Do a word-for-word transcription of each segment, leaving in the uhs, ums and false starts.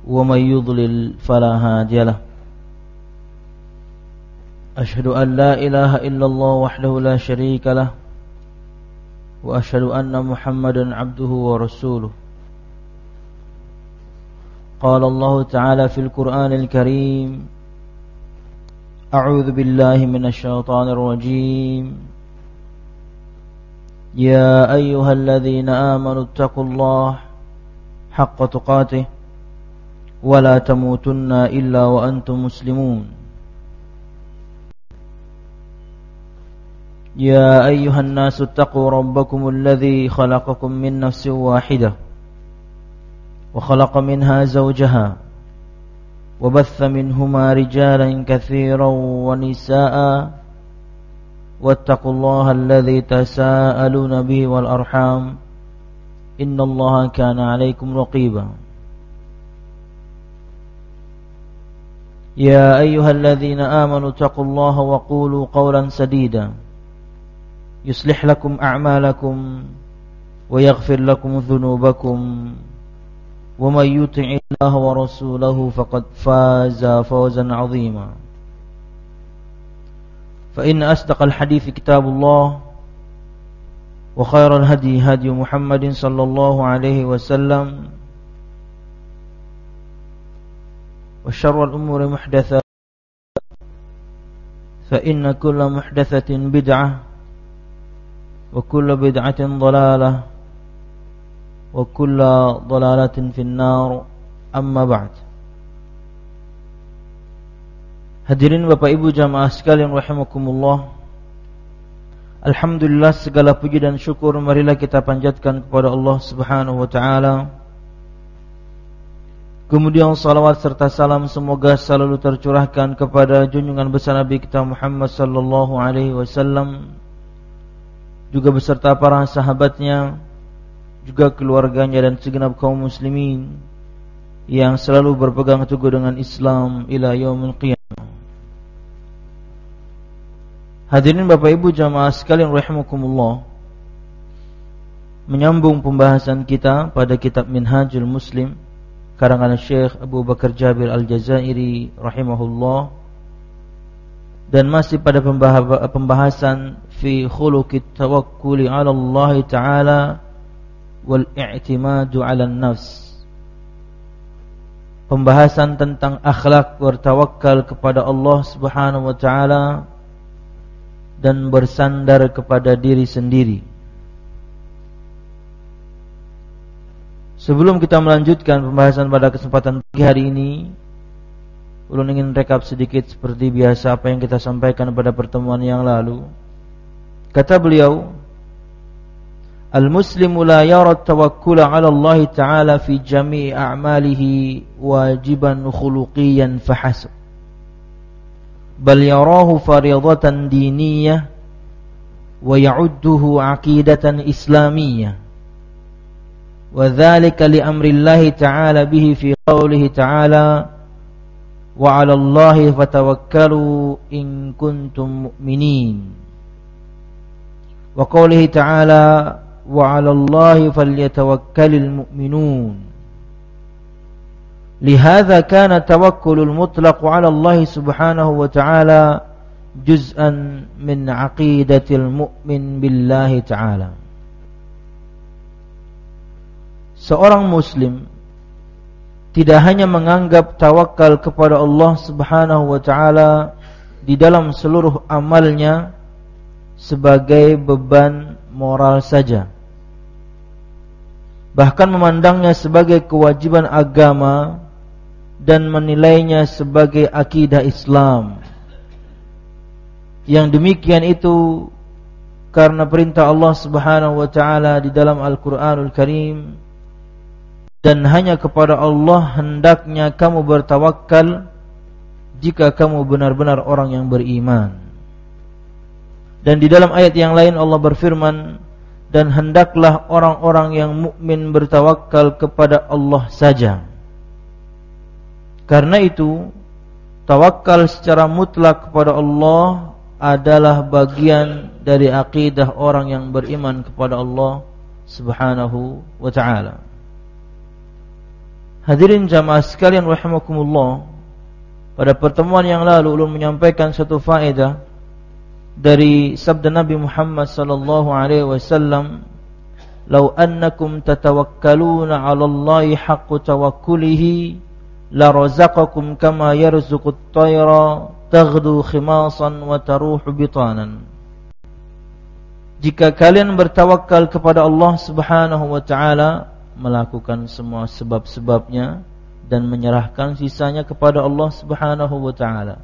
ومن يضلل فلا هادي له أشهد أن لا إله إلا الله وحده لا شريك له وأشهد أن محمدا عبده ورسوله قال الله تعالى في القرآن الكريم أعوذ بالله من الشيطان الرجيم يا أيها الذين آمنوا اتقوا الله حق تقاته ولا تموتن إلا وأنتم مسلمون يا أيها الناس اتقوا ربكم الذي خلقكم من نفس واحدة وخلق منها زوجها وبث منهما رجالا كثيرا ونساء واتقوا الله الذي تساءلون به والأرحام إن الله كان عليكم رقيبا يا أيها الذين آمنوا اتقوا الله وقولوا قولا سديدا يصلح لكم أعمالكم ويغفر لكم ذنوبكم ومن يطع الله ورسوله فقد فاز فوزا عظيما فإن أصدق الحديث كتاب الله وخير الهدي هدي محمد صلى الله عليه وسلم وشر الأمور محدثات فإن كل محدثة بدعة وكل بدعة ضلالة وكل ضلالة في النار أما بعد. Hadirin Bapak Ibu jamaah sekalian rahimakumullah, alhamdulillah segala puji dan syukur marilah kita panjatkan kepada Allah Subhanahu wa taala. Kemudian salawat serta salam semoga selalu tercurahkan kepada junjungan besar Nabi kita Muhammad sallallahu alaihi wasallam, juga beserta para sahabatnya, juga keluarganya dan segenap kaum muslimin yang selalu berpegang teguh dengan Islam ila yaumil qiyamah. Hadirin Bapak Ibu jamaah sekalian rahimakumullah, menyambung pembahasan kita pada kitab Minhajul Muslim karangan Syekh Abu Bakar Jabir Al-Jazairi rahimahullah, dan masih pada pembahasan fi khuluqit tawakkuli 'ala Allah Ta'ala wal i'timadu 'ala an-nafs, pembahasan tentang akhlak bertawakal kepada Allah Subhanahu wa taala dan bersandar kepada diri sendiri. Sebelum kita melanjutkan pembahasan pada kesempatan pagi hari ini, ulun ingin rekap sedikit seperti biasa apa yang kita sampaikan pada pertemuan yang lalu. Kata beliau, Al-Muslimu la yara tawakkula 'ala Allah Ta'ala fi jami'i a'malihi wajiban khuluqiyan fahasab, bal yarahu faridatan diniyah wa ya'udduhu 'aqidatan islamiyah, wa dzalika li amri Allah Ta'ala bihi fi qawlihi ta'ala wa 'ala Allahi fatawakkalu in kuntum mu'minin, wa qawlihi ta'ala wa 'ala Allahi falyatawakkalul mu'minun. Lihadza kana tawakkulul mutlaq 'ala Allah Subhanahu wa ta'ala juz'an min 'aqidatil mu'min billahi ta'ala. Seorang muslim tidak hanya menganggap tawakal kepada Allah Subhanahu wa ta'ala di dalam seluruh amalnya sebagai beban moral saja, bahkan memandangnya sebagai kewajiban agama dan menilainya sebagai akidah Islam. Yang demikian itu karena perintah Allah Subhanahu wa taala di dalam Al-Qur'anul Karim, dan hanya kepada Allah hendaknya kamu bertawakal jika kamu benar-benar orang yang beriman. Dan di dalam ayat yang lain Allah berfirman, dan hendaklah orang-orang yang mukmin bertawakal kepada Allah saja. Karena itu, tawakal secara mutlak kepada Allah adalah bagian dari akidah orang yang beriman kepada Allah Subhanahu wa ta'ala. Hadirin jamaah sekalian rahimakumullah, pada pertemuan yang lalu ulun menyampaikan satu faedah dari sabda Nabi Muhammad sallallahu alaihi wasallam, "Lau annakum tatawakkaluna 'ala Allahi haqqa tawakkulihi la razaqakum kama yarzuqut tayra taghdu khimasan wa taruhu bitanan." Jika kalian bertawakal kepada Allah Subhanahu wa taala, melakukan semua sebab-sebabnya dan menyerahkan sisanya kepada Allah Subhanahu wa taala,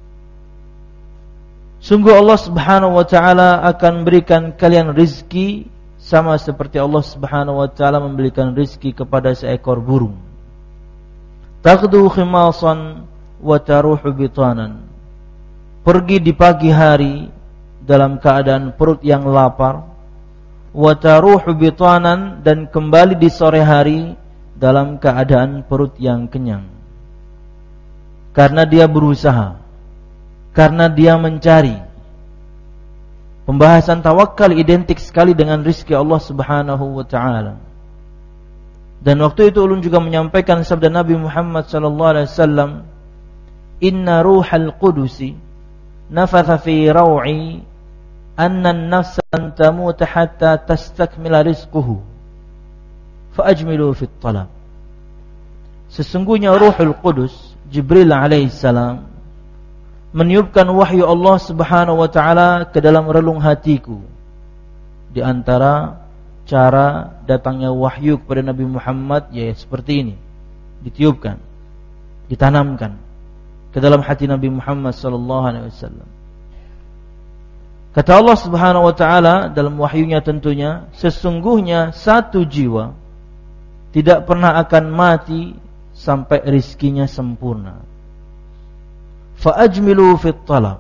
sungguh Allah Subhanahu wa taala akan berikan kalian rizki sama seperti Allah Subhanahu wa taala memberikan rizki kepada seekor burung. Taghdu khimasan wa taruhu bitanan. Pergi di pagi hari dalam keadaan perut yang lapar, wa taruhu bitanan, dan kembali di sore hari dalam keadaan perut yang kenyang. Karena dia berusaha, karena dia mencari. Pembahasan tawakal identik sekali dengan rizki Allah Subhanahu wa taala. Dan waktu itu ulun juga menyampaikan sabda Nabi Muhammad sallallahu alaihi wasallam, "Inna ruhal qudusi nafatha fi raw'i anna an-nafsa lan tamut hatta tastakmila rizquhu fa ajmilu fit talab." Sesungguhnya Ruhul Qudus Jibril alaihi salam meniupkan wahyu Allah Subhanahu wa taala ke dalam relung hatiku. Di antara cara datangnya wahyu kepada Nabi Muhammad ya seperti ini, ditiupkan, ditanamkan ke dalam hati Nabi Muhammad sallallahu alaihi wasallam. Kata Allah Subhanahu wa taala dalam wahyunya tentunya, sesungguhnya satu jiwa tidak pernah akan mati sampai rizkinya sempurna. Fa ajmilu fit talab.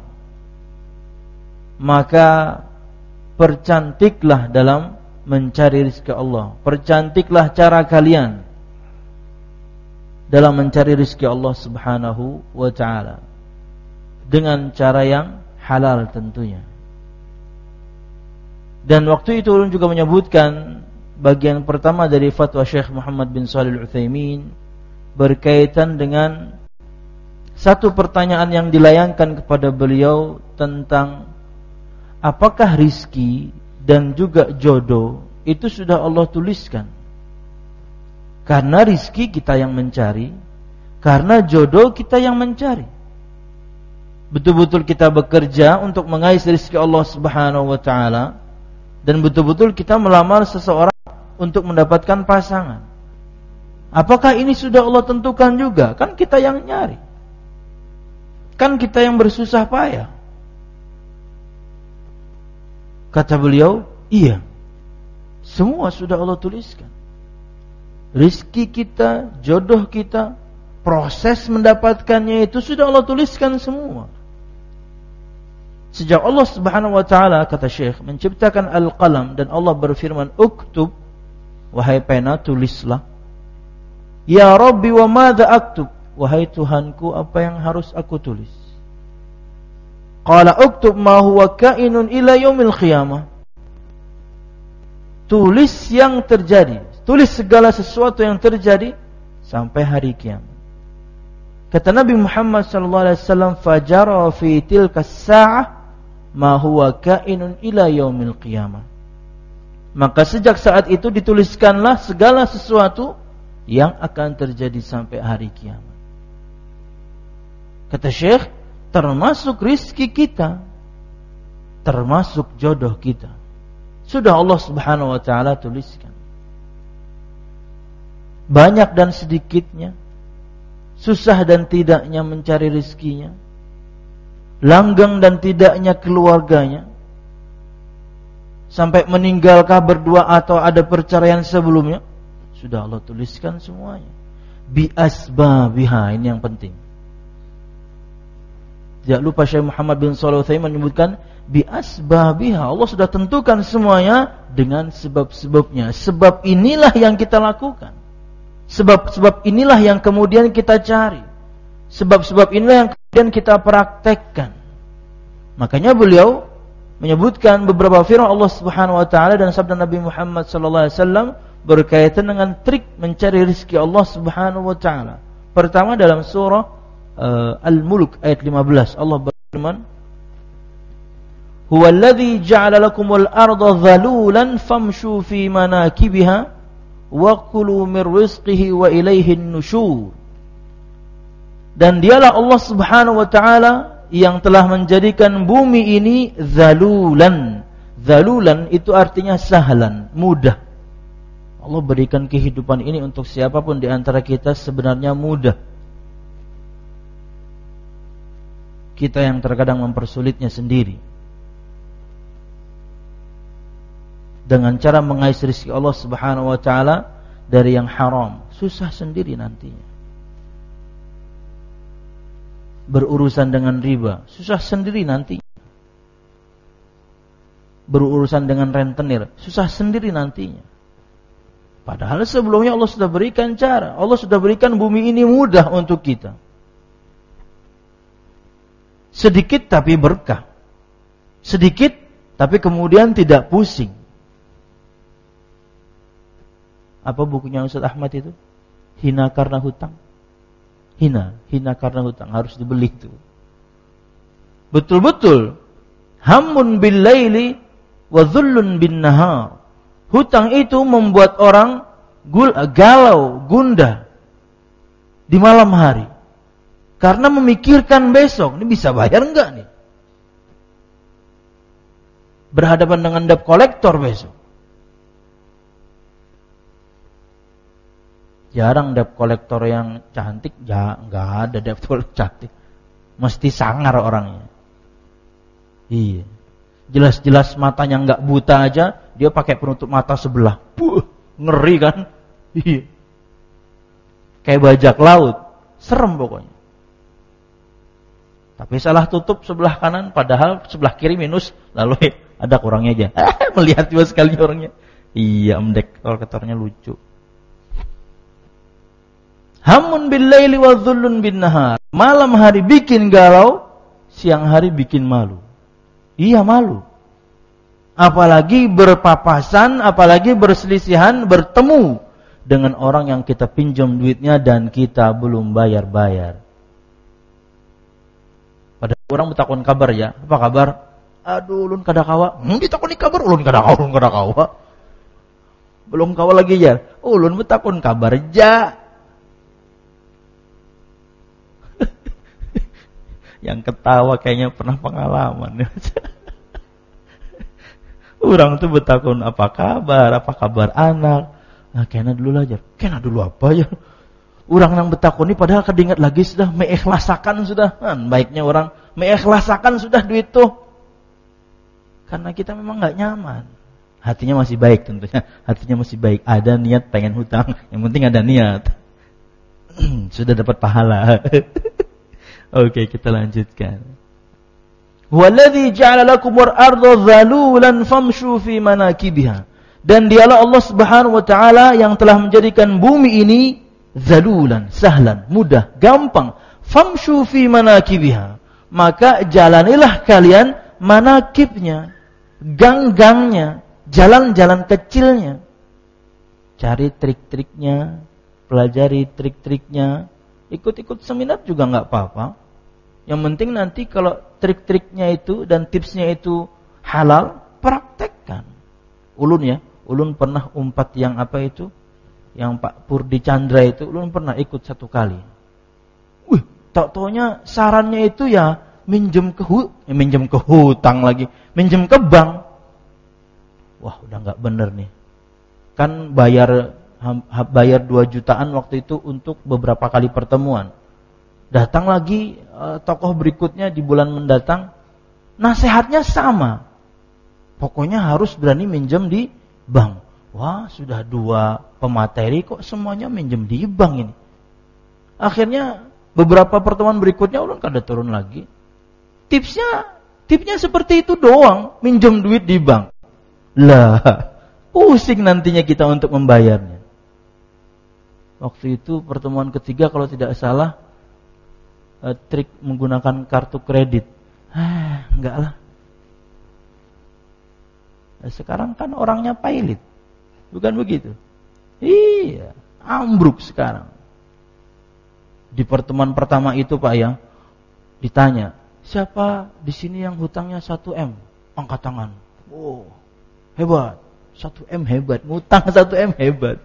Maka percantiklah dalam mencari rizki Allah. Percantiklah cara kalian dalam mencari rizki Allah Subhanahu wa taala dengan cara yang halal tentunya. Dan waktu itu ulun juga menyebutkan bagian pertama dari fatwa Syekh Muhammad bin Shalih Al-Utsaimin berkaitan dengan satu pertanyaan yang dilayangkan kepada beliau tentang apakah rizki dan juga jodoh itu sudah Allah tuliskan. Karena rizki kita yang mencari, karena jodoh kita yang mencari. Betul-betul kita bekerja untuk mengais rizki Allah Subhanahu wa taala, dan betul-betul kita melamar seseorang untuk mendapatkan pasangan. Apakah ini sudah Allah tentukan juga? Kan kita yang nyari, kan kita yang bersusah payah. Kata beliau, iya, semua sudah Allah tuliskan. Rizki kita, jodoh kita, proses mendapatkannya itu sudah Allah tuliskan semua. Sejak Allah Subhanahu wa taala, kata Syekh, menciptakan al-qalam dan Allah berfirman, "Uktub," wahai pena, tulislah. "Ya Rabbi wa madza aktub," wahai Tuhanku, apa yang harus aku tulis? Qala uktub ma huwa kainun ila yaumil qiyamah. Tulis yang terjadi, tulis segala sesuatu yang terjadi sampai hari kiamat. Kata Nabi Muhammad sallallahu alaihi wasallam, "Fajara fi tilka as-sa'ah ma huwa kainun ila yaumil qiyamah." Maka sejak saat itu dituliskanlah segala sesuatu yang akan terjadi sampai hari kiamat. Kata Syekh, termasuk rizki kita, termasuk jodoh kita, sudah Allah Subhanahu wa taala tuliskan. Banyak dan sedikitnya, susah dan tidaknya mencari rizkinya, langgeng dan tidaknya keluarganya, sampai meninggalkah berdua atau ada perceraian sebelumnya, sudah Allah tuliskan semuanya. Bi asbabiha, ini yang penting. Tidak lupa Syekh Muhammad bin Shalih Al-Utsaimin menyebutkan bi asbabiha, Allah sudah tentukan semuanya dengan sebab-sebabnya. Sebab inilah yang kita lakukan, sebab-sebab inilah yang kemudian kita cari, sebab-sebab inilah yang kemudian kita praktekkan. Makanya beliau menyebutkan beberapa firman Allah Subhanahu wa taala dan sabda Nabi Muhammad sallallahu alaihi wasallam, berkaitan dengan trik mencari rezeki Allah Subhanahu wa taala. Pertama dalam surah uh, Al-Mulk ayat lima belas Allah berfirman, "Huwallazi ja'ala lakumul arda dhalulan famshu fi manakibiha wa kulu mir rizqihi wa ilaihin nusyur." Dan dialah Allah Subhanahu wa taala yang telah menjadikan bumi ini dhalulan. Dhalulan itu artinya sahlan, mudah. Allah berikan kehidupan ini untuk siapapun di antara kita sebenarnya mudah. Kita yang terkadang mempersulitnya sendiri. Dengan cara mengais rezeki Allah Subhanahu wa taala dari yang haram, susah sendiri nantinya. Berurusan dengan riba, susah sendiri nantinya. Berurusan dengan rentenir, susah sendiri nantinya. Padahal sebelumnya Allah sudah berikan cara. Allah sudah berikan bumi ini mudah untuk kita. Sedikit tapi berkah. Sedikit tapi kemudian tidak pusing. Apa bukunya Ustaz Ahmad itu? Hina karena hutang. Hina, hina karena hutang. Harus dibeli itu. Betul-betul. Hammun bil laili wa dhullun bin nahar. Hutang itu membuat orang gul, galau, gundah di malam hari. Karena memikirkan besok, ini bisa bayar enggak nih? Berhadapan dengan debt collector besok. Jarang debt collector yang cantik, ya enggak ada debt collector cantik. Mesti sangar orangnya. Iya. Jelas-jelas matanya enggak buta aja, dia pakai penutup mata sebelah. Puh, ngeri kan? Iya. Kayak bajak laut. Serem pokoknya. Tapi salah tutup sebelah kanan, padahal sebelah kiri minus, lalu ada kurangnya aja. Melihat juga sekali orangnya. Iya, mendek kolektornya lucu. Hamun bil laili wa dhullun bin nahar. Malam hari bikin galau, siang hari bikin malu. Iya, malu. Apalagi berpapasan, apalagi berselisihan, bertemu dengan orang yang kita pinjam duitnya dan kita belum bayar-bayar. Pada orang bertakon kabar ya, apa kabar? Aduh, ulun kada kawa. Hmm, ditakoni kabar, ulun kada kawa, ulun kada kawa. Belum kawa lagi ya. Ulun bertakon kabar ja. Yang ketawa kayaknya pernah pengalaman. Orang tuh bertakon apa kabar, apa kabar anak. Nah, kena dulu aja. Kena dulu apa ya? Orang yang bertakon ini padahal kedingat lagi sudah mengikhlaskan sudah. Kan baiknya orang mengikhlaskan sudah duit tuh. Karena kita memang enggak nyaman. Hatinya masih baik tentunya. Hatinya masih baik. Ada niat pengen hutang. Yang penting ada niat. Sudah dapat pahala. Oke, kita lanjutkan. Wallazi ja'ala lakumul arda dhalulan famshu fi manakibiha. Dan dialah Allah Subhanahu wa taala yang telah menjadikan bumi ini dhalulan, sahlan, mudah, gampang. Famshu fi manakibiha. Maka jalanilah kalian manakibnya, gang-gangnya, jalan-jalan kecilnya. Cari trik-triknya, pelajari trik-triknya. Ikut-ikut seminar juga enggak apa-apa. Yang penting nanti kalau trik-triknya itu dan tipsnya itu halal, praktekkan. Ulun ya, ulun pernah umpat yang apa itu? Yang Pak Purdi Chandra itu, ulun pernah ikut satu kali. Wih, tak-taunya sarannya itu ya minjem ke hu, ya minjem ke hutang lagi, minjem ke bank. Wah, udah enggak bener nih. Kan bayar bayar dua jutaan waktu itu untuk beberapa kali pertemuan. Datang lagi uh, tokoh berikutnya di bulan mendatang, nasihatnya sama. Pokoknya harus berani minjem di bank. Wah, sudah dua pemateri kok semuanya minjem di bank ini. Akhirnya beberapa pertemuan berikutnya ulun kada turun lagi. Tipsnya, tipsnya seperti itu doang, minjem duit di bank. Lah, pusing nantinya kita untuk membayarnya. Waktu itu pertemuan ketiga kalau tidak salah, uh, trik menggunakan kartu kredit. Ah, enggak lah. Nah, sekarang kan orangnya pailit. Bukan begitu? Iya, ambruk sekarang. Di pertemuan pertama itu Pak ya, ditanya, siapa di sini yang hutangnya satu M? Angkat tangan. Oh, hebat. satu M hebat, ngutang satu M hebat.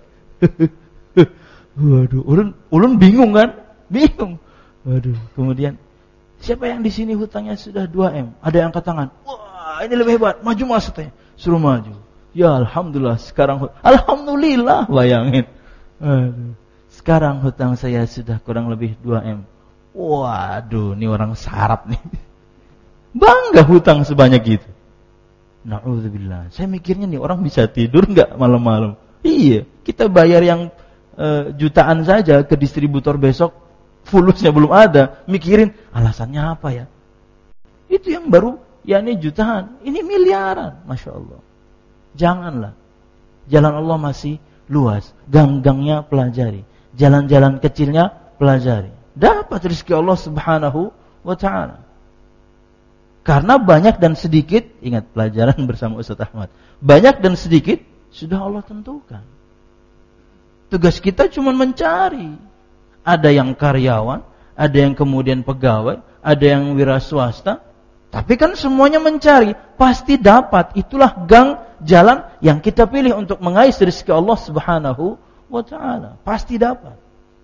Waduh, ulun ulun bingung kan? Bingung. Waduh, kemudian siapa yang di sini hutangnya sudah dua M? Ada yang angkat tangan. Wah, ini lebih hebat. Maju Mas katanya. Suruh maju. Ya alhamdulillah sekarang alhamdulillah bayangin. Aduh. Sekarang hutang saya sudah kurang lebih dua M. Waduh, ini orang sarap nih. Bangga hutang sebanyak itu. Na'udzubillah. Saya mikirnya nih orang bisa tidur enggak malam-malam? Iya, kita bayar yang e, jutaan saja ke distributor besok, fulusnya belum ada. Mikirin alasannya apa ya? Itu yang baru, ya ini jutaan, ini miliaran, masya Allah. Janganlah. Jalan Allah masih luas. Gang-gangnya pelajari. Jalan-jalan kecilnya pelajari. Dapat rezeki Allah Subhanahu wa ta'ala. Karena banyak dan sedikit, ingat pelajaran bersama Ustaz Ahmad, banyak dan sedikit sudah Allah tentukan. Tugas kita cuma mencari. Ada yang karyawan, ada yang kemudian pegawai, ada yang wira swasta. Tapi kan semuanya mencari, pasti dapat. Itulah gang jalan yang kita pilih untuk mengais rezeki Allah Subhanahu wa ta'ala. Pasti dapat.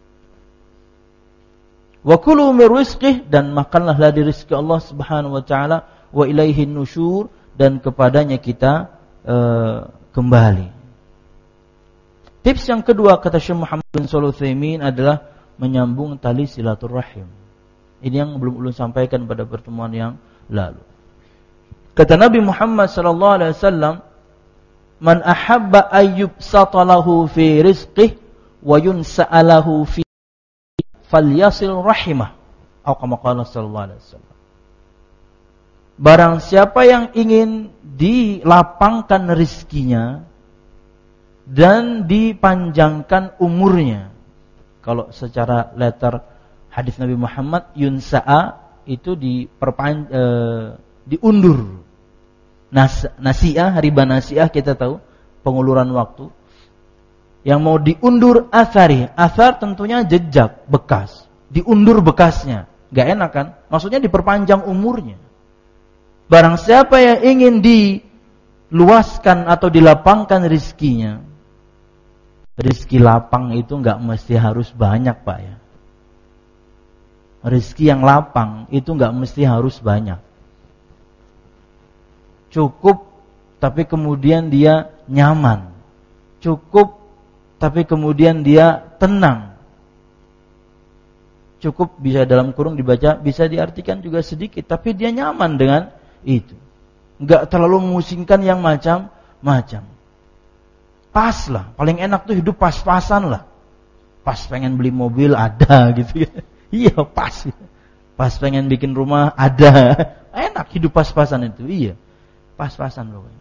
Wa kulu min rizqih, dan makanlah dari rezeki Allah Subhanahu wa taala, wa ilaihin nusyur, dan kepadanya kita uh, kembali. Tips yang kedua kata Syekh Muhammad bin Shalih Al-Utsaimin adalah menyambung tali silaturahim. Ini yang belum ulun sampaikan pada pertemuan yang lalu. Kata Nabi Muhammad sallallahu alaihi wasallam, "Man ahabba ayyub satalahu fi rizqih wa yunsa'alahu fi falyasil rahimah," atau kama qala sallallahu alaihi wasallam. Barang siapa yang ingin dilapangkan rizkinya dan dipanjangkan umurnya. Kalau secara letter hadis Nabi Muhammad, yunsa'a itu diperpan e, diundur. Nas, nasi'ah, riba nasi'ah kita tahu, penguluran waktu. Yang mau diundur athari, athar tentunya jejak, bekas. Diundur bekasnya, gak enak kan? Maksudnya diperpanjang umurnya. Barang siapa yang ingin diluaskan atau dilapangkan rizkinya, rizki lapang itu gak mesti harus banyak Pak ya. Rizki yang lapang itu gak mesti harus banyak. Cukup, tapi kemudian dia nyaman. Cukup, tapi kemudian dia tenang. Cukup bisa dalam kurung dibaca, bisa diartikan juga sedikit, tapi dia nyaman dengan itu. Enggak terlalu memusingkan yang macam-macam. Pas lah, paling enak tuh hidup pas-pasan lah. Pas pengen beli mobil ada gitu ya. Iya pas. Pas pengen bikin rumah ada. Enak hidup pas-pasan itu, iya. Pas-pasan pokoknya.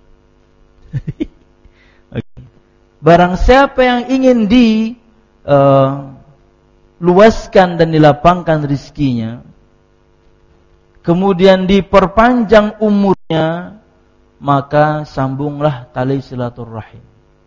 Okay. Barang siapa yang ingin di uh, luaskan dan dilapangkan rizkinya, kemudian diperpanjang umurnya, maka sambunglah tali silaturahim.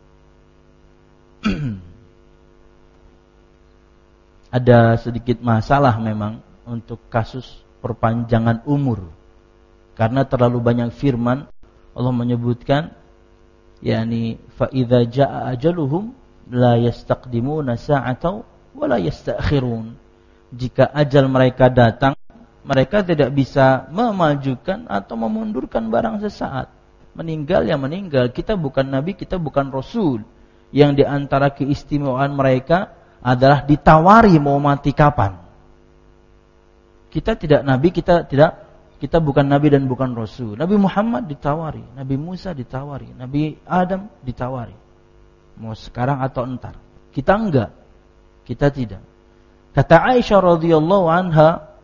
Ada sedikit masalah memang untuk kasus perpanjangan umur. Karena terlalu banyak firman Allah menyebutkan, yakni fa idza jaa ajaluhum la yastaqdimuna sa'atan wa la yasta'khirun. Jika ajal mereka datang, mereka tidak bisa memajukan atau memundurkan barang sesaat. Meninggal ya meninggal. Kita bukan nabi, kita bukan rasul. Yang di antara keistimewaan mereka adalah ditawari mau mati kapan. Kita tidak nabi, kita tidak kita bukan nabi dan bukan rasul. Nabi Muhammad ditawari, Nabi Musa ditawari, Nabi Adam ditawari. Mau sekarang atau entar. Kita enggak. Kita tidak. Kata Aisyah radhiyallahu anha,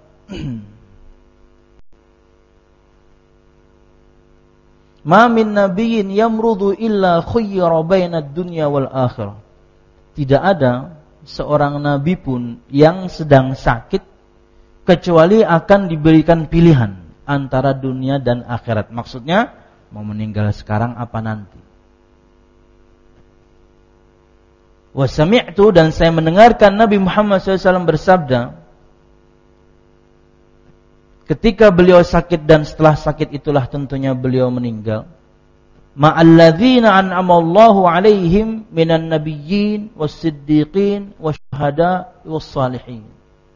"Ma min nabiyyin yamrudu illa khayyara baina ad-dunya wal akhirah." Tidak ada seorang nabi pun yang sedang sakit kecuali akan diberikan pilihan antara dunia dan akhirat. Maksudnya mau meninggal sekarang apa nanti. Wa sami'tu, dan saya mendengarkan Nabi Muhammad shallallahu alaihi wasallam bersabda ketika beliau sakit dan setelah sakit itulah tentunya beliau meninggal. Ma'alladzina an'amallahu alaihim minan nabiyyin was-siddiqin wasyuhada was-salihin.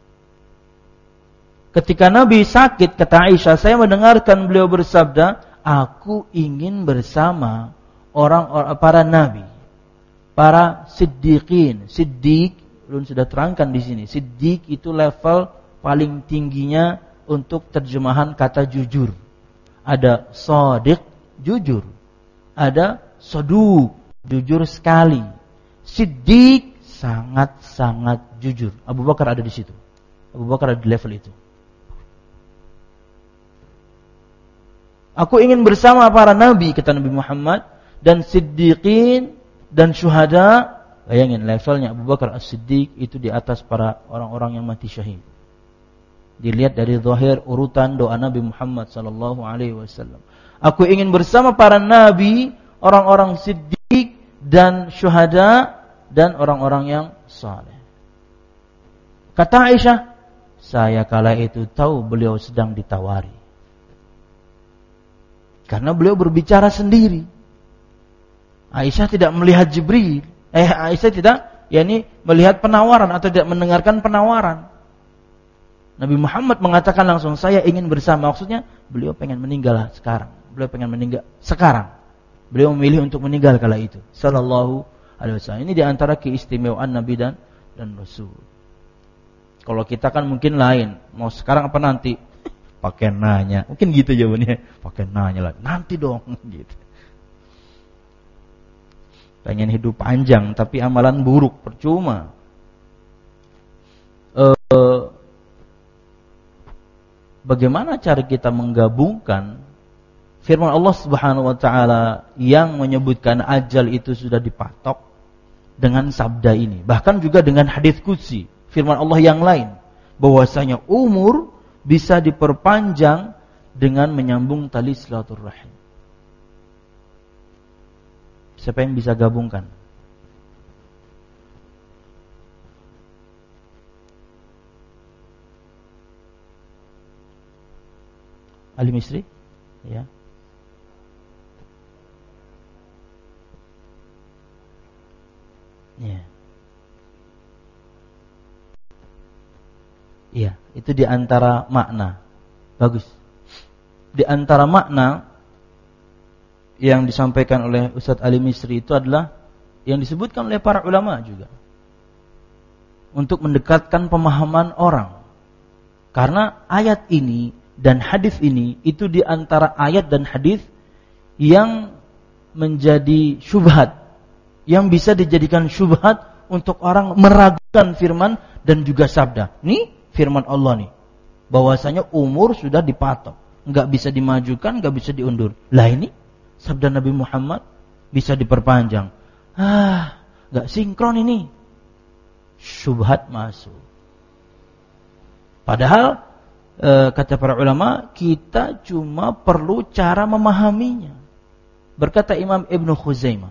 Ketika Nabi sakit, kata Aisyah, saya mendengarkan beliau bersabda, aku ingin bersama orang-orang para nabi, para siddiqin. Siddiq belum sudah terangkan di sini. Siddiq itu level paling tingginya untuk terjemahan kata jujur. Ada shadiq, jujur. Ada saduq, jujur sekali. Siddiq sangat-sangat jujur. Abu Bakar ada di situ. Abu Bakar ada di level itu. Aku ingin bersama para nabi, kata Nabi Muhammad, dan siddiqin dan syuhada. Bayangin levelnya Abu Bakar As-Siddiq itu di atas para orang-orang yang mati syahid. Dilihat dari zahir urutan doa Nabi Muhammad sallallahu alaihi wasallam. Aku ingin bersama para nabi, orang-orang siddiq dan syuhada dan orang-orang yang saleh. Kata Aisyah, saya kala itu tahu beliau sedang ditawari. Karena beliau berbicara sendiri. Aisyah tidak melihat Jibril. Eh Aisyah tidak, yakni melihat penawaran atau tidak mendengarkan penawaran. Nabi Muhammad mengatakan langsung, saya ingin bersama. Maksudnya beliau pengen meninggal sekarang. Beliau pengen meninggal sekarang. Beliau memilih untuk meninggal kala itu. Sallallahu alaihi wasallam. Ini di antara keistimewaan Nabi dan dan Rasul. Kalau kita kan mungkin lain. Mau sekarang apa nanti? Pakai nanya. Mungkin gitu jawabannya. Pakai nanya lah. Nanti dong gitu. Pengen hidup panjang tapi amalan buruk, percuma. Eh, bagaimana cara kita menggabungkan firman Allah Subhanahu wa taala yang menyebutkan ajal itu sudah dipatok dengan sabda ini, bahkan juga dengan hadis qudsi, firman Allah yang lain, bahwasanya umur bisa diperpanjang dengan menyambung tali silaturahim. Siapa yang bisa gabungkan? Ali Misri? Ya. Ya. Iya, itu di antara makna. Bagus. Di antara makna yang disampaikan oleh Ustaz Ali Misri itu adalah yang disebutkan oleh para ulama juga. Untuk mendekatkan pemahaman orang. Karena ayat ini dan hadis ini itu di antara ayat dan hadis yang menjadi syubhat, yang bisa dijadikan syubhat untuk orang meragukan firman dan juga sabda. Ini firman Allah nih, bahwasanya umur sudah dipatok, enggak bisa dimajukan, enggak bisa diundur. Lah ini sabda Nabi Muhammad bisa diperpanjang. Ah, enggak sinkron ini. Syubhat masuk. Padahal e, kata para ulama, kita cuma perlu cara memahaminya. Berkata Imam Ibn Khuzaimah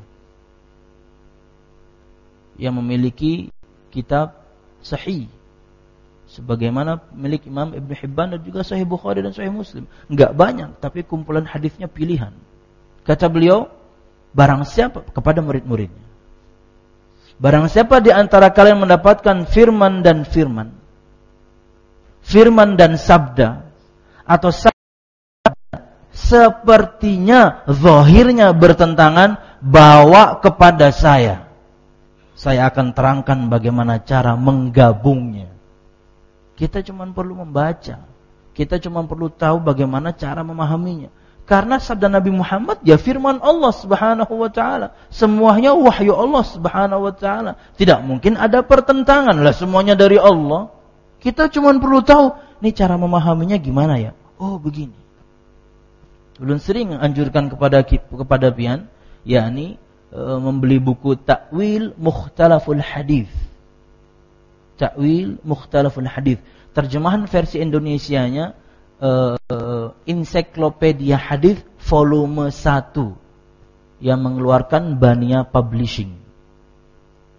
yang memiliki kitab Sahih, sebagaimana milik Imam Ibn Hibban dan juga Sahih Bukhari dan Sahih Muslim. Enggak banyak, tapi kumpulan hadisnya pilihan. Kata beliau, barang siapa, kepada murid-muridnya, barang siapa di antara kalian mendapatkan firman dan firman, firman dan sabda, atau sabda sepertinya zahirnya bertentangan, bawa kepada saya. Saya akan terangkan bagaimana cara menggabungnya. Kita cuma perlu membaca. Kita cuma perlu tahu bagaimana cara memahaminya. Karena sabda Nabi Muhammad ya firman Allah Subhanahu wa taala. Semuanya wahyu Allah Subhanahu wa taala. Tidak mungkin ada pertentangan lah, semuanya dari Allah. Kita cuma perlu tahu ini cara memahaminya gimana ya? Oh, begini. Belum sering anjurkan kepada kepada pian, yakni e, membeli buku Ta'wil Mukhtalaful Hadis. Ta'wil Mukhtalaful Hadis. Terjemahan versi Indonesianya Uh, uh, Ensiklopedia Hadis volume satu yang mengeluarkan Bania Publishing.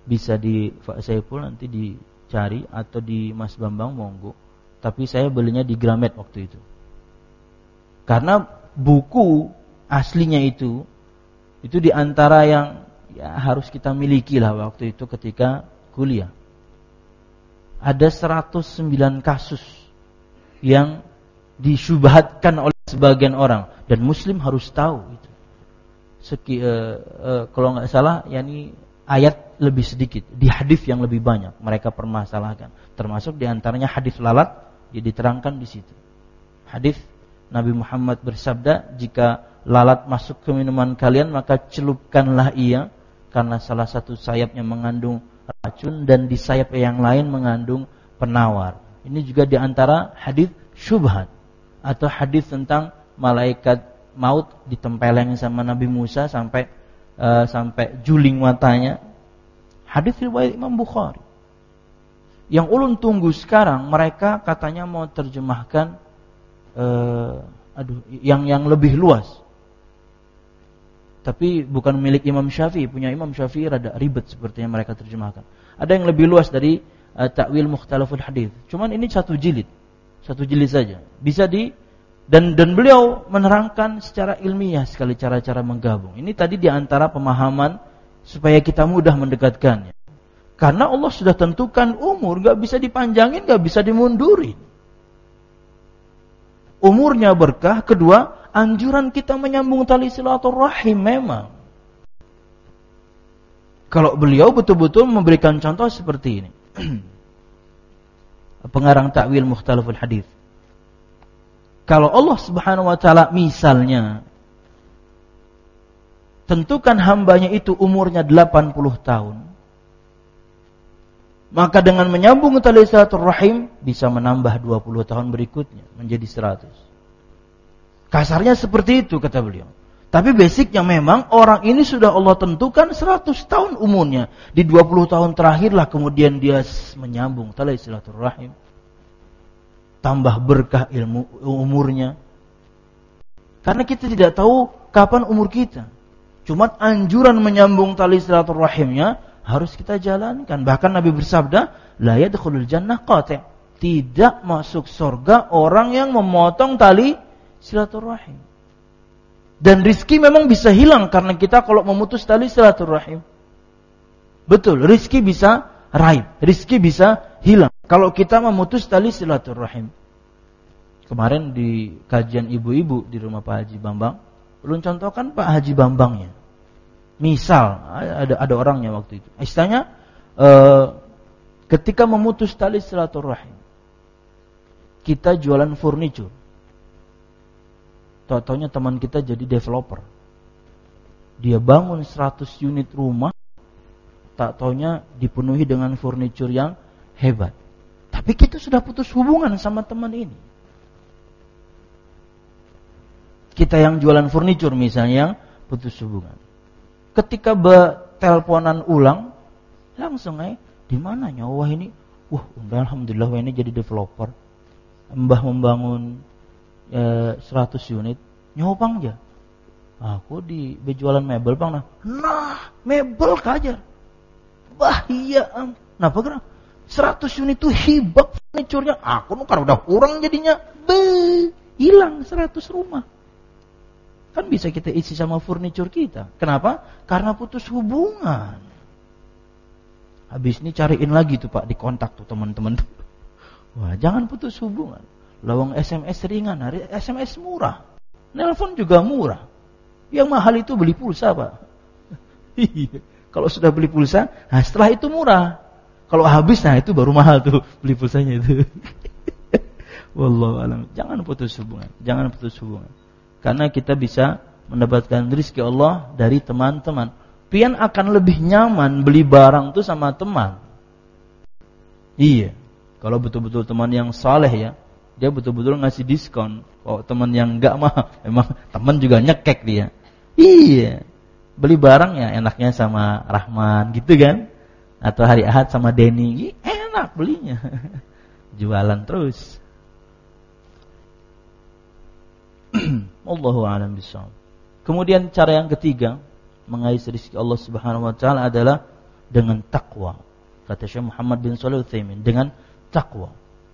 bisa di Pak Saiful nanti dicari atau di Mas Bambang monggo. Tapi saya belinya di Gramet waktu itu. Karena buku aslinya itu itu di antara yang ya harus kita miliki lah waktu itu ketika kuliah. Ada seratus sembilan kasus yang disyubhatkan oleh sebagian orang dan muslim harus tahu itu. Seki, uh, uh, kalau nggak salah yakni ayat lebih sedikit, di hadis yang lebih banyak mereka permasalahkan. Termasuk di antaranya hadis lalat, ya diterangkan di situ. Hadis Nabi Muhammad bersabda, jika lalat masuk ke minuman kalian maka celupkanlah ia, karena salah satu sayapnya mengandung racun dan di sayap yang lain mengandung penawar. Ini juga di antara hadis syubhat atau hadis tentang malaikat maut ditempeleng sama Nabi Musa sampai uh, sampai juling matanya. Hadis riwayat Imam Bukhari. Yang ulun tunggu sekarang mereka katanya mau terjemahkan uh, aduh yang yang lebih luas. Tapi bukan milik Imam Syafi'i, punya Imam Syafi'i rada ribet sepertinya mereka terjemahkan. Ada yang lebih luas dari uh, Ta'wil Mukhtalaful Hadits. Cuman ini satu jilid. Satu jilid saja. Bisa di Dan dan beliau menerangkan secara ilmiah sekali cara-cara menggabung. Ini tadi di antara pemahaman supaya kita mudah mendekatkannya. Karena Allah sudah tentukan umur, gak bisa dipanjangin, gak bisa dimundurin. Umurnya berkah. Kedua, anjuran kita menyambung tali silaturahim memang. Kalau beliau betul-betul memberikan contoh seperti ini. Pengarang Ta'wil Mukhtalaful Hadits. Kalau Allah Subhanahu wa taala misalnya tentukan hambanya itu umurnya delapan puluh tahun, maka dengan menyambung tali silaturahim bisa menambah dua puluh tahun berikutnya menjadi seratus. Kasarnya seperti itu kata beliau. Tapi basicnya memang orang ini sudah Allah tentukan seratus tahun umurnya. Di dua puluh tahun terakhirlah kemudian dia menyambung tali silaturahim. Tambah berkah ilmu umurnya. Karena kita tidak tahu kapan umur kita. Cuma anjuran menyambung tali silaturahimnya harus kita jalankan. Bahkan Nabi bersabda, la yadkhulul jannah qati'. Tidak masuk surga orang yang memotong tali silaturahim. Dan rizki memang bisa hilang karena kita kalau memutus tali silaturahim. Betul, rizki bisa raib, rizki bisa hilang kalau kita memutus tali silaturahim. Kemarin di kajian ibu-ibu di rumah Pak Haji Bambang, belum contohkan Pak Haji Bambangnya. Misal ada ada orangnya waktu itu. Istilahnya eh, ketika memutus tali silaturahim, kita jualan furniture. Tahu-taunya teman kita jadi developer. Dia bangun seratus unit rumah, tak taunya dipenuhi dengan furniture yang hebat. Tapi kita sudah putus hubungan sama teman ini. Kita yang jualan furniture misalnya yang putus hubungan. Ketika berteleponan ulang, langsung eh di mana nyawa ini? Wah, alhamdulillah ini jadi developer. Mbah membangun eh, seratus unit, nyawa bang aja. Aku di berjualan mebel bang nah. Nah, mebel kajar. Bah iya am. Nah, apa seratus unit itu hibak furniturnya. Aku nukar udah kurang jadinya. Be, hilang seratus rumah. Kan bisa kita isi sama furniture kita. Kenapa? Karena putus hubungan. Habis ini cariin lagi tuh Pak di kontak tuh teman-teman. Wah, jangan putus hubungan. Lawang S M S ringan, hari S M S murah. Nelpon juga murah. Yang mahal itu beli pulsa, Pak. Kalau sudah beli pulsa, nah setelah itu murah. Kalau habis, nah itu baru mahal tuh beli pulsanya itu. Wallahu a'lam. Jangan putus hubungan. Jangan putus hubungan. Karena kita bisa mendapatkan rezeki Allah dari teman-teman. Pian akan lebih nyaman beli barang itu sama teman. Iya. Kalau betul-betul teman yang saleh ya, dia betul-betul ngasih diskon. Kalau teman yang enggak mah, emang teman juga nyekek dia. Iya. Beli barang ya enaknya sama Rahman gitu kan. Atau hari Ahad sama Denny. Enak belinya. Jualan terus. Allahu a'lam bishawab. Kemudian cara yang ketiga mengais rezeki Allah Subhanahu wa taala adalah dengan takwa. Kata Syekh Muhammad bin Shalih Al-Utsaimin, dengan takwa.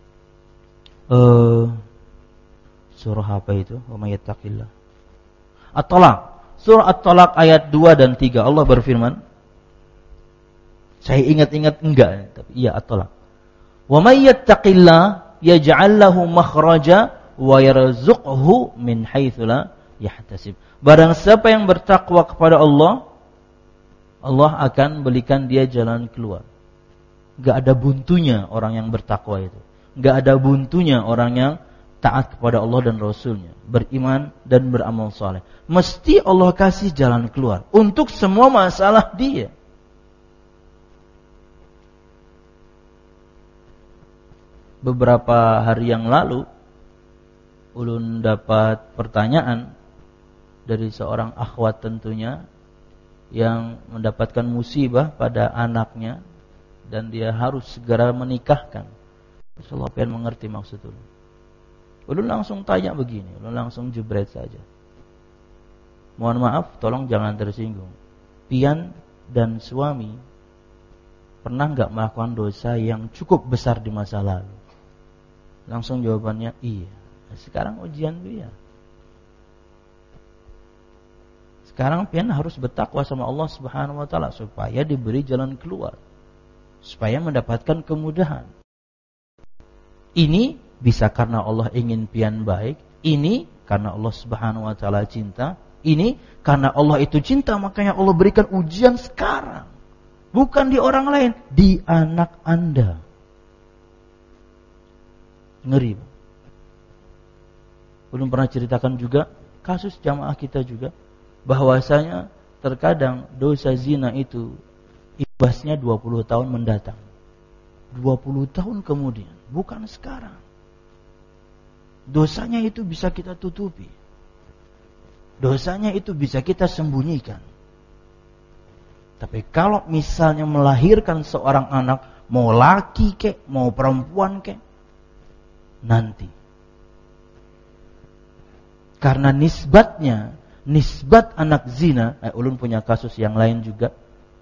Uh, surah apa itu? Wa may yattaqillah. At-Talaq. Surah At-Talaq ayat dua dan tiga Allah berfirman. Saya ingat-ingat enggak, tapi iya At-Talaq. Wa may yattaqillah yaj'al lahu makhraja wa yarzuqhu min haitsu la yahtasib. Barang siapa yang bertakwa kepada Allah, Allah akan berikan dia jalan keluar. Enggak ada buntunya orang yang bertakwa itu. Enggak ada buntunya orang yang taat kepada Allah dan Rasulnya, beriman dan beramal saleh. Mesti Allah kasih jalan keluar untuk semua masalah dia. Beberapa hari yang lalu ulun dapat pertanyaan dari seorang akhwat tentunya yang mendapatkan musibah pada anaknya dan dia harus segera menikahkan. Insyaallah pian mengerti maksud ulun. Ulun langsung tanya begini, ulun langsung jebret saja. Mohon maaf, tolong jangan tersinggung. Pian dan suami pernah enggak melakukan dosa yang cukup besar di masa lalu? Langsung jawabannya iya. Sekarang ujian dia. Sekarang pian harus bertakwa sama Allah Subhanahu wa taala supaya diberi jalan keluar, supaya mendapatkan kemudahan. Ini bisa karena Allah ingin pian baik, ini karena Allah Subhanahu wa taala cinta, ini karena Allah itu cinta makanya Allah berikan ujian sekarang. Bukan di orang lain, di anak Anda. Ngeri. Belum pernah ceritakan juga kasus jamaah kita juga bahwasanya terkadang dosa zina itu imbasnya dua puluh tahun mendatang. dua puluh tahun kemudian, bukan sekarang. Dosanya itu bisa kita tutupi. Dosanya itu bisa kita sembunyikan. Tapi kalau misalnya melahirkan seorang anak, mau laki kek, mau perempuan kek, nanti. Karena nisbatnya, nisbat anak zina, eh, ulun punya kasus yang lain juga.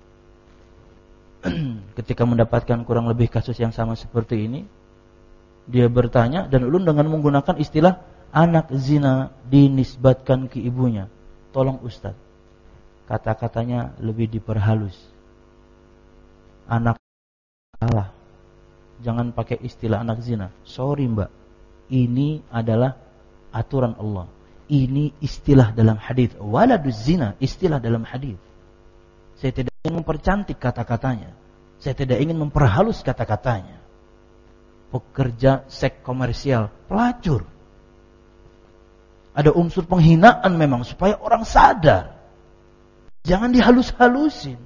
Ketika mendapatkan kurang lebih kasus yang sama seperti ini, dia bertanya dan ulun dengan menggunakan istilah anak zina dinisbatkan ke ibunya. Tolong Ustaz, kata-katanya lebih diperhalus. Anak salah. Jangan pakai istilah anak zina. Sorry mbak, ini adalah aturan Allah. Ini istilah dalam hadis. Waladuz zina, istilah dalam hadis. Saya tidak ingin mempercantik kata-katanya. Saya tidak ingin memperhalus kata-katanya. Pekerja seks komersial, pelacur. Ada unsur penghinaan memang supaya orang sadar. Jangan dihalus-halusin.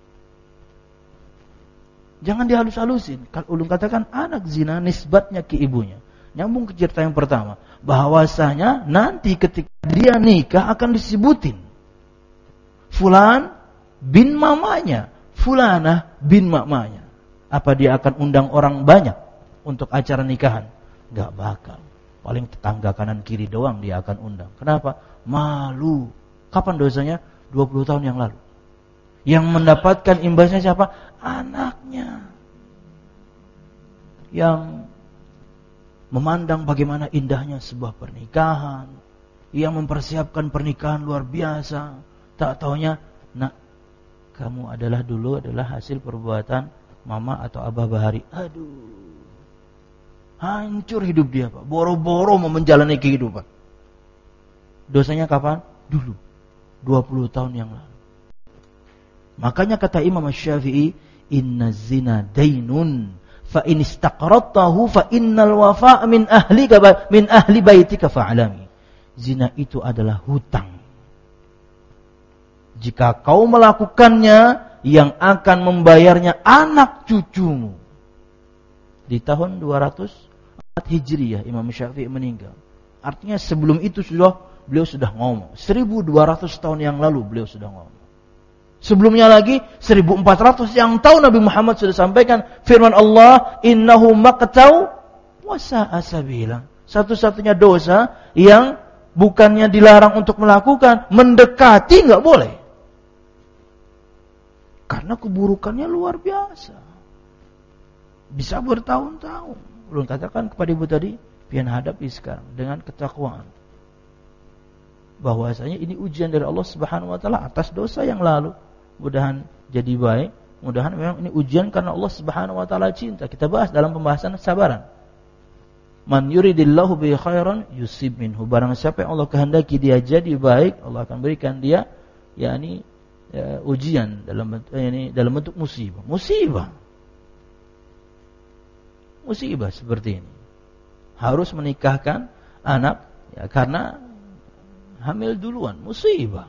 Jangan dihalus-halusin. Kalau ulun katakan anak zina nisbatnya ke ibunya. Nyambung ke cerita yang pertama, bahwasanya nanti ketika dia nikah akan disebutin fulan bin mamanya, fulanah bin mamanya. Apa dia akan undang orang banyak untuk acara nikahan? Enggak bakal. Paling tetangga kanan kiri doang dia akan undang. Kenapa? Malu. Kapan dosanya? dua puluh tahun yang lalu. Yang mendapatkan imbasnya siapa? Anaknya. Yang memandang bagaimana indahnya sebuah pernikahan, yang mempersiapkan pernikahan luar biasa. Tak taunya, nak, kamu adalah dulu adalah hasil perbuatan mama atau abah bahari. Aduh, hancur hidup dia Pak. Boro-boro mau menjalani kehidupan. Dosanya kapan? Dulu, dua puluh tahun yang lalu. Makanya kata Imam Syafi'i, inna zina dainun fa in istaqradtahu fa innal wafa' min ahli min ahli baitika fa'alami. Zina itu adalah hutang. Jika kau melakukannya, yang akan membayarnya anak cucumu. Di tahun dua ratus empat Hijriah Imam Syafi'i meninggal. Artinya sebelum itu sudah beliau sudah ngomong. seribu dua ratus tahun yang lalu beliau sudah ngomong. Sebelumnya lagi seribu empat ratus yang tahu Nabi Muhammad sudah sampaikan firman Allah, innahu maqtau wa sa'a sabila. Satu-satunya dosa yang bukannya dilarang untuk melakukan, mendekati enggak boleh. Kan Karena keburukannya luar biasa. Bisa bertahun-tahun. Belum katakan kepada ibu tadi, pian hadapi sekarang dengan ketakwaan. Bahwasanya ini ujian dari Allah Subhanahu wa taala atas dosa yang lalu. Mudahan jadi baik. Mudahan memang ini ujian karena Allah Subhanahu wa taala cinta. Kita bahas dalam pembahasan sabaran. Man yuridillahu bihi khairan yusib minhu. Barang siapa yang Allah kehendaki dia jadi baik, Allah akan berikan dia yakni ya, ujian dalam bentuk ini dalam bentuk musibah. Musibah. Musibah seperti ini. Harus menikahkan anak ya karena hamil duluan, musibah.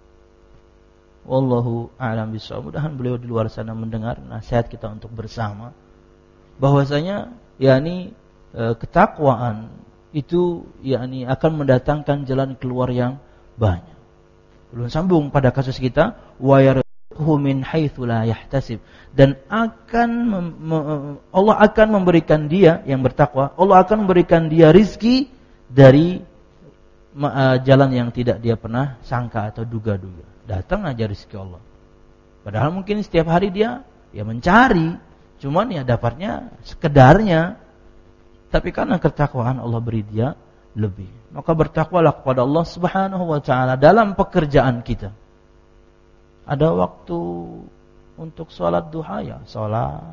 Wallahu a'lam bishawab. Mudahan beliau di luar sana mendengar nasihat kita untuk bersama bahwasanya yakni e, ketakwaan itu yakni akan mendatangkan jalan keluar yang banyak. Belum sambung pada kasus kita wa yarzuquhu min haitsu la yahtasib, dan akan mem- me- Allah akan memberikan dia yang bertakwa, Allah akan memberikan dia rizki dari uh, jalan yang tidak dia pernah sangka atau duga-duga. Datang aja rizki Allah. Padahal mungkin setiap hari dia ya mencari, cuman ya dapatnya sekedarnya. Tapi karena ketakwaan Allah beri dia lebih. Maka bertakwalah kepada Allah Subhanahu wa taala dalam pekerjaan kita. Ada waktu untuk sholat duha ya sholat.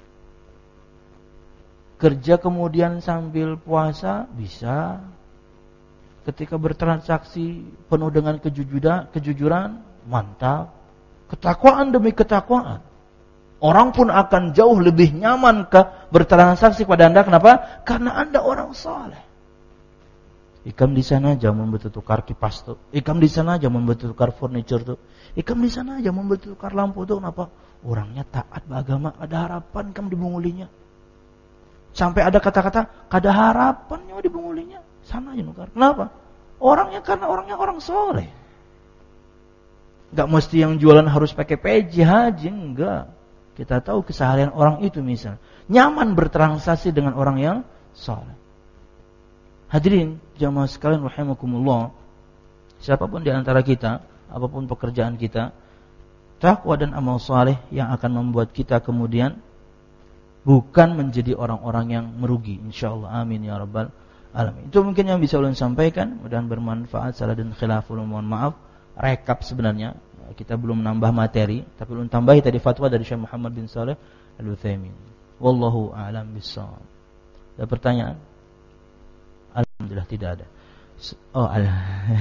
Kerja kemudian sambil puasa bisa. Ketika bertransaksi penuh dengan kejujuran, kejujuran mantap. Ketakwaan demi ketakwaan. Orang pun akan jauh lebih nyaman ke bertransaksi pada Anda. Kenapa? Karena Anda orang saleh. Ikam di sana aja mau bertukar kipas tuh. Ikam di sana aja mau bertukar furniture tuh. Ikam di sana aja mau bertukar lampu tuh. Kenapa? Orangnya taat beragama, ada harapan kam dibungulinya. Sampai ada kata-kata, kada harapannya dibungulinya. Sana aja nukar. Kenapa? Orangnya karena orangnya orang soleh. Gak mesti yang jualan harus pakai peci haji, enggak. Kita tahu keseharian orang itu misal. Nyaman bertransaksi dengan orang yang soleh. Hadirin jamaah sekalian rahimakumullah, siapapun di antara kita, apapun pekerjaan kita, takwa dan amal saleh yang akan membuat kita kemudian bukan menjadi orang-orang yang merugi, insyaallah. Amin ya rabbal alamin. Itu mungkin yang bisa ulun sampaikan, mudah-mudahan bermanfaat. Salah dan khilaful mohon maaf. Rekap sebenarnya kita belum menambah materi, tapi ulun tambahi tadi fatwa dari Syekh Muhammad bin Shalih Al-Utsaimin. Wallahu a'lam bishawab. Ada pertanyaan? Alhamdulillah tidak ada. Oh, Allah.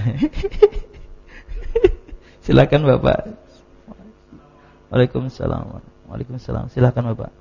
Silakan Bapak. Waalaikumsalam. Waalaikumsalam. Silakan Bapak.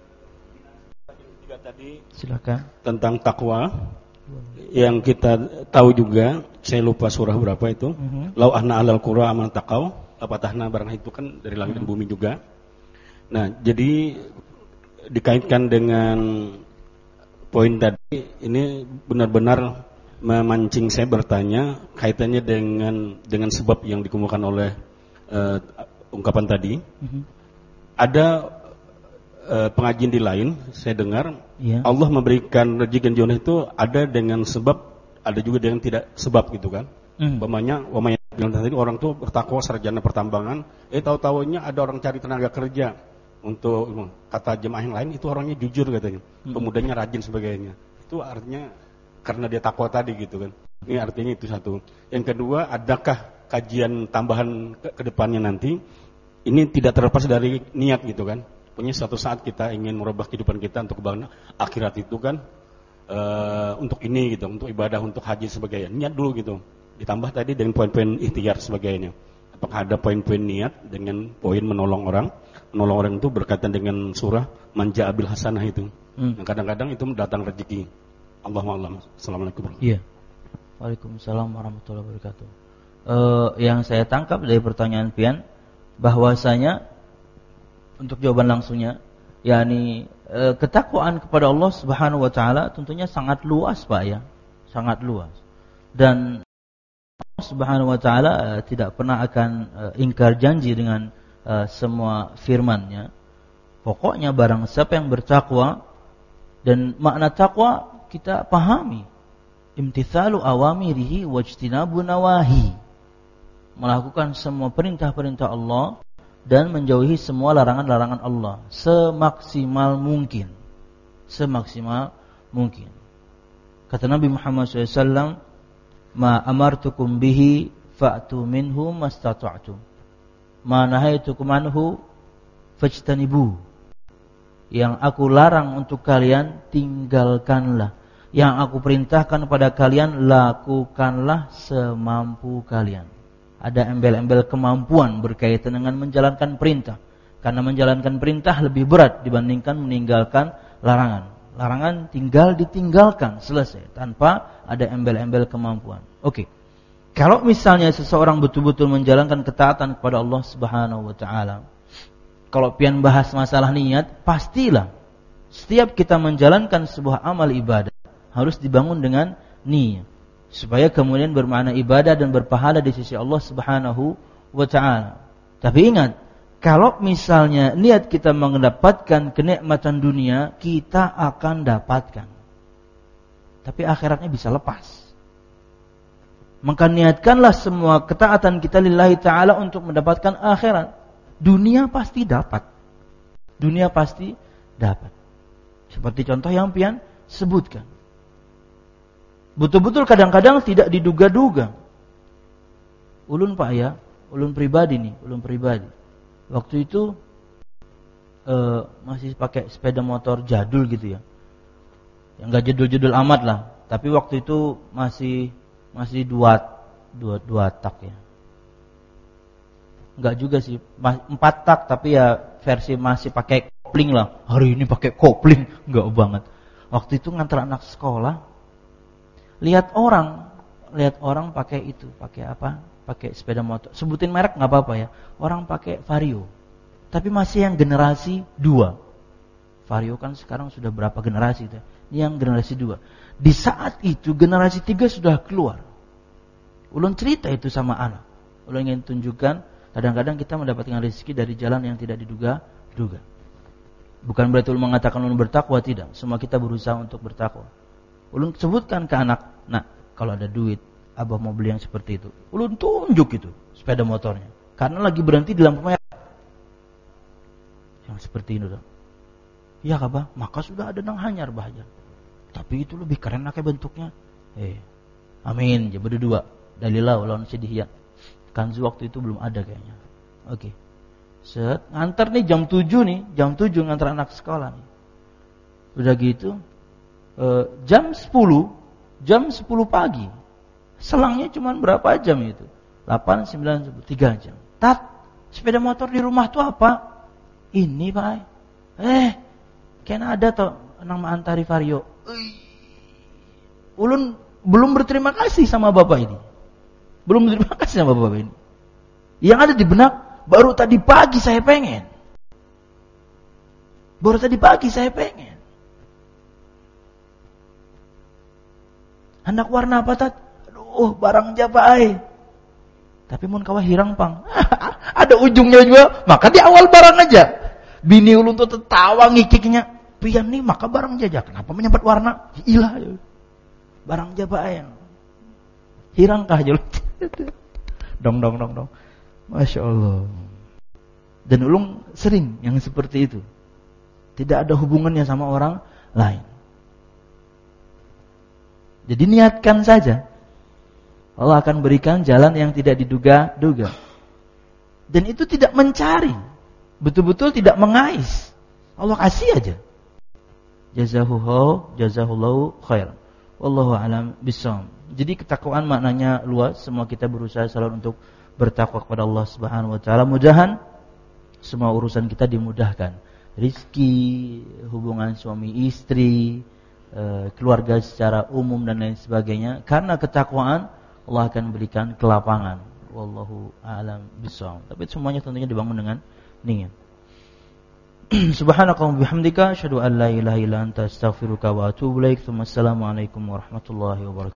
Tadi silakan. Tentang takwa yang kita tahu juga, saya lupa surah berapa itu. Uh-huh. Lau ahna alal qura aman taqau, apatahna barang itu kan dari langit uh-huh. dan bumi juga. Nah, jadi dikaitkan dengan poin tadi, ini benar-benar memancing saya bertanya kaitannya dengan dengan sebab yang dikemukakan oleh uh, ungkapan tadi. Uh-huh. Ada uh, pengajian di lain, saya dengar yeah. Allah memberikan rezeki dan jodoh itu ada dengan sebab, ada juga dengan tidak sebab gitu kan. Umpamanya, uh-huh. umpamanya bilang tadi orang tuh bertakwa sarjana pertambangan, eh tahu-tahunya ada orang cari tenaga kerja. Untuk kata jemaah yang lain itu orangnya jujur katanya, pemudanya rajin sebagainya. Itu artinya karena dia takwa tadi gitu kan. Ini artinya itu satu. Yang kedua, adakah kajian tambahan ke, ke depannya nanti? Ini tidak terlepas dari niat gitu kan. Punya suatu saat kita ingin merubah kehidupan kita untuk kebanggaan akhirat itu kan, uh, untuk ini gitu, untuk ibadah, untuk haji sebagainya. Niat dulu gitu. Ditambah tadi dengan poin-poin ikhtiar sebagainya. Apakah ada poin-poin niat dengan poin menolong orang? Menolong orang itu berkaitan dengan surah Manja Abil Hasanah itu. Hmm. Nah, kadang-kadang itu datang rezeki. Allahu a'lam. Assalamualaikum. Iya. Waalaikumsalam warahmatullahi wabarakatuh. Uh, yang saya tangkap dari pertanyaan pian bahwasanya untuk jawaban langsungnya, yakni uh, ketakwaan kepada Allah Subhanahu wa taala tentunya sangat luas, Pak ya. Sangat luas. Dan Allah Subhanahu wa taala uh, tidak pernah akan uh, ingkar janji dengan uh, semua firman-Nya. Pokoknya barang siapa yang bertakwa, dan makna takwa kita pahami, imtithalu awamirihi wajtinabu nawahi, melakukan semua perintah-perintah Allah dan menjauhi semua larangan-larangan Allah semaksimal mungkin. Semaksimal mungkin. Kata Nabi Muhammad shallallahu alaihi wasallam, "Ma amartukum bihi fa'tu minhu mastata'tum. Ma nahaitukum anhu fajtanibu." Yang aku larang untuk kalian, tinggalkanlah. Yang aku perintahkan kepada kalian, lakukanlah semampu kalian. Ada embel-embel kemampuan berkaitan dengan menjalankan perintah. Karena menjalankan perintah lebih berat dibandingkan meninggalkan larangan. Larangan tinggal ditinggalkan, selesai, tanpa ada embel-embel kemampuan. Oke. Kalau misalnya seseorang betul-betul menjalankan ketaatan kepada Allah Subhanahu wa taala, kalau pian bahas masalah niat, pastilah setiap kita menjalankan sebuah amal ibadah harus dibangun dengan niat, supaya kemudian bermakna ibadah dan berpahala di sisi Allah Subhanahu wa taala. Tapi ingat, kalau misalnya niat kita mendapatkan kenikmatan dunia, kita akan dapatkan. Tapi akhiratnya bisa lepas. Maka niatkanlah semua ketaatan kita lillahi ta'ala untuk mendapatkan akhirat. Dunia pasti dapat. Dunia pasti dapat. Seperti contoh yang pian sebutkan. Betul-betul kadang-kadang tidak diduga-duga. Ulun Pak ya, ulun pribadi nih, ulun pribadi. Waktu itu uh, masih pakai sepeda motor jadul gitu ya. Yang enggak jadul-jadul amat lah, tapi waktu itu masih masih dua dua dua tak ya. Enggak juga sih, empat tak tapi ya versi masih pakai kopling lah. Hari ini pakai kopling, enggak banget. Waktu itu ngantar anak sekolah, lihat orang, lihat orang pakai itu, pakai apa? Pakai sepeda motor. Sebutin merek enggak apa-apa ya. Orang pakai Vario. Tapi masih yang generasi dua. Vario kan sekarang sudah berapa generasi itu? Ini yang generasi dua. Di saat itu generasi tiga sudah keluar. Ulun cerita itu sama anak. Ulun ingin tunjukkan kadang-kadang kita mendapatkan rezeki dari jalan yang tidak diduga-duga. Bukan berarti ulun mengatakan ulun bertakwa, tidak. Semua kita berusaha untuk bertakwa. Ulun sebutkan ke anak, "Nak, kalau ada duit, abah mau beli yang seperti itu." Ulun tunjuk itu sepeda motornya. Karena lagi berhenti di lampu merah. Yang seperti ini, dong. "Iya, Abah, maka sudah ada nang hanyar bahaya. Tapi itu lebih keren kayak bentuknya." Eh, amin. Ya berdua. Dalilah ulun sedih ya. Kanzu waktu itu belum ada kayaknya. Oke. Set, ngantar nih jam tujuh nih, jam tujuh ngantar anak sekolah nih. Udah gitu, eh, jam sepuluh, jam sepuluh pagi. Selangnya cuma berapa jam itu? delapan, sembilan, sepuluh, tiga jam. Tat, sepeda motor di rumah tuh apa? Ini, Pak. Eh, kena ada toh nama antari Vario. Ulun belum berterima kasih sama bapak ini. Belum berterima kasih sama bapak ini. Yang ada di benak, baru tadi pagi saya pengen. Baru tadi pagi saya pengen. Hendak warna apa, Tat? Aduh, barang japa ai. Tapi mun kawah hirang pang. Ada ujungnya juga, maka di awal barang aja. Bini ulun tuh tertawa ngikiknya. Pian nih maka barang jajak. Kenapa menyambat warna? Ilah. Barang japa ai. Hirang kah julut? Dong dong dong dong. Masya Allah. Dan ulung sering yang seperti itu. Tidak ada hubungannya sama orang lain. Jadi niatkan saja. Allah akan berikan jalan yang tidak diduga-duga. Dan itu tidak mencari. Betul-betul tidak mengais. Allah kasih aja. Jazahuhu, jazahullahu khair. Wallahu a'lam bishawab. Jadi ketakwaan maknanya luas. Semua kita berusaha selalu untuk bertakwa kepada Allah Subhanahu wa taala. Mudahan semua urusan kita dimudahkan. Rizki, hubungan suami istri, keluarga secara umum dan lain sebagainya. Karena ketakwaan Allah akan berikan kelapangan. Wallahu a'lam bishawab. Tapi semuanya tentunya dibangun dengan niat. Subhanakallahumma bihamdika asyhadu an la ilaha illa anta astaghfiruka wa atubu ilaik. Assalamualaikum warahmatullahi wabarakatuh.